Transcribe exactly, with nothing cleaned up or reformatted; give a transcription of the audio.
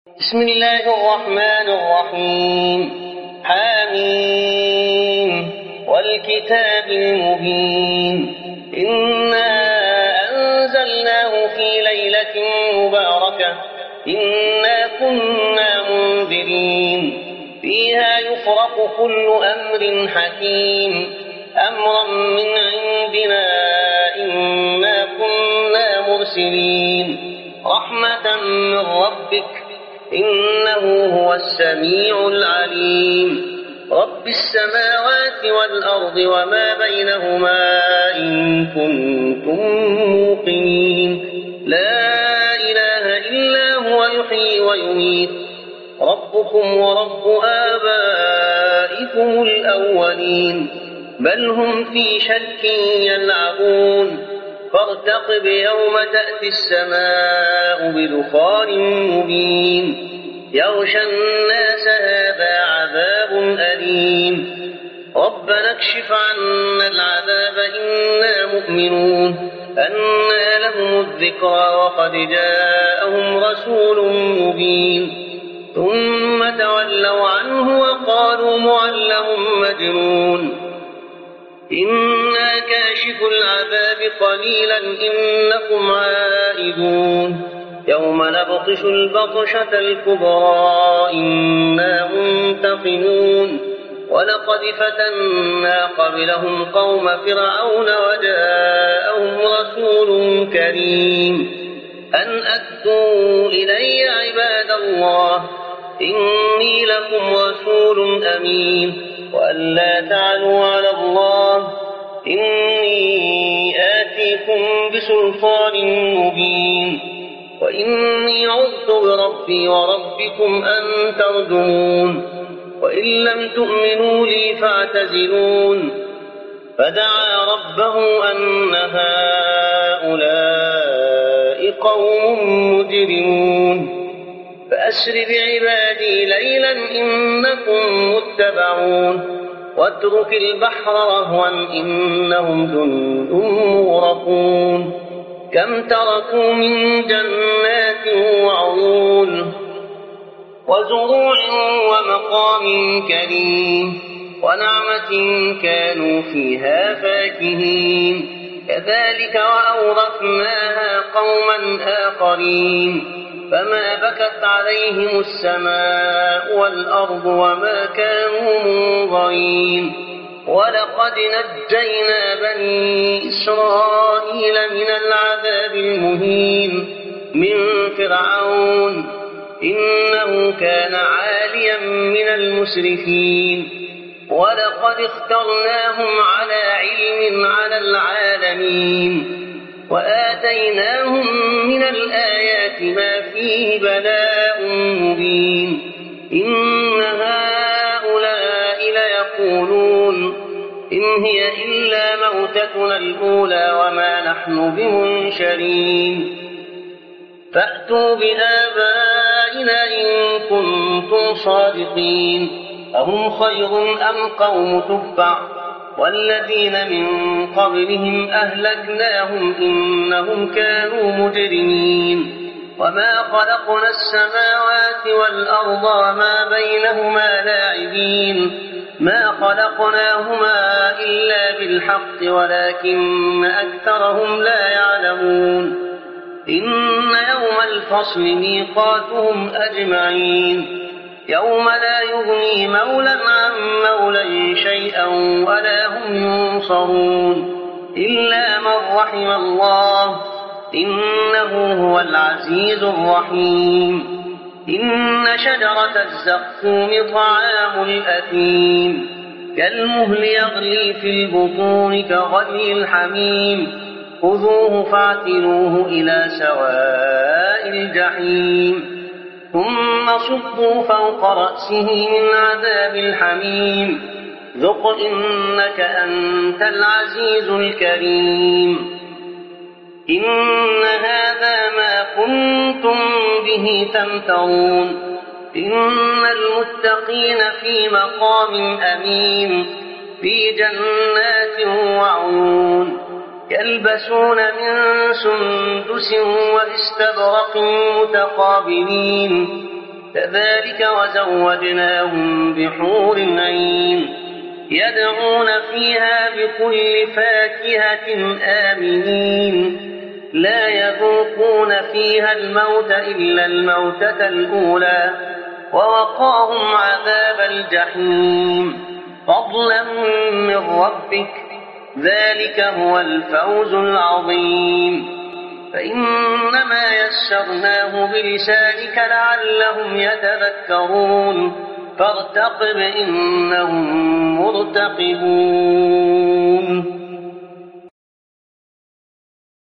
بسم الله الرحمن الرحيم. حامين والكتاب المبين. إنا أنزلناه في ليلة مباركة إنا كنا منذرين فيها يفرق كل أمر حكيم أمرا من عندنا إنا كنا مرسلين رحمة من ربك إنه هو السميع العليم. رب السماوات والأرض وما بينهما إن كنتم موقنين. لا إله إلا هو يحيي ويميت ربكم ورب آبائكم الأولين بل هم في شك يلعبون فارتقب يوم تأتي السماء بدخان مبين يغشى الناس هذا عذاب أليم ربنا اكشف عنا العذاب إنا مؤمنون أنى لهم الذكرى وقد جاءهم رسول مبين ثم تولوا عنه وقالوا معلم مجنون إنا كاشف العذاب قليلا إنكم عائدون يوم نبطش البطشة الكبرى إنا منتقمون ولقد فتنا قبلهم قوم فرعون وجاءهم رسول كريم أن أدوا إلي عباد الله إني لكم رسول أمين وأن لا تعلوا على الله إني آتيكم بسلطان مبين وإني عذت بربي وربكم أن ترجمون وإن لم تؤمنوا لي فاعتزلون فدعا ربه أن هؤلاء قوم مجرمون فأسر بعبادي ليلا إنكم متبعون واترك البحر رهوا إنهم جند مغرقون كم تركوا من جنات وعيون وزروع ومقام كريم ونعمة كانوا فيها فاكهين كذلك وأورثناها قوما آخرين فما بكت عليهم السماء والأرض وما كانوا منظرين ولقد نجينا بني إسرائيل من العذاب المهين من فرعون إنه كان عاليا من المسرفين ولقد اخترناهم على علم على العالمين وآتيناهم من الآيات ما فيه بلاء مبين إن هؤلاء ليقولون إن هي إلا موتتنا الأولى وما نحن بمنشرين فأتوا بآبائنا إن كنتم صادقين أهم خير أم قوم تبع والذين من قبلهم أهلكناهم إنهم كانوا مجرمين وما خلقنا السماوات والأرض وما بينهما لاعبين ما خلقناهما إلا بالحق ولكن أكثرهم لا يعلمون إن يوم الفصل ميقاتهم أجمعين يوم لا يغني مولى عن مولى شيئا ولا هم ينصرون إلا من رحم الله إنه هو العزيز الرحيم إن شجرة الزقوم طعام الأثيم كالمهل يغلي في البطون كغلي الحميم خذوه فاعتلوه إلى سواء الجحيم ثم صبوا فوق رأسه من عذاب الحميم ذق إنك أنت العزيز الكريم إن هذا ما كنتم به تمترون إن المتقين في مقام أمين في جنات وعيون يلبسون من سندس واستبرق متقابلين كذلك وزوجناهم بحور عين يدعون فيها بكل فاكهة آمنين لا يذوقون فيها الموت إلا الموتة الأولى ووقاهم عذاب الجحيم فضلا من ربك ذلك هو الفوز العظيم فإنما يسرناه بلسانك لعلهم يتذكرون فارتقب إنهم مرتقبون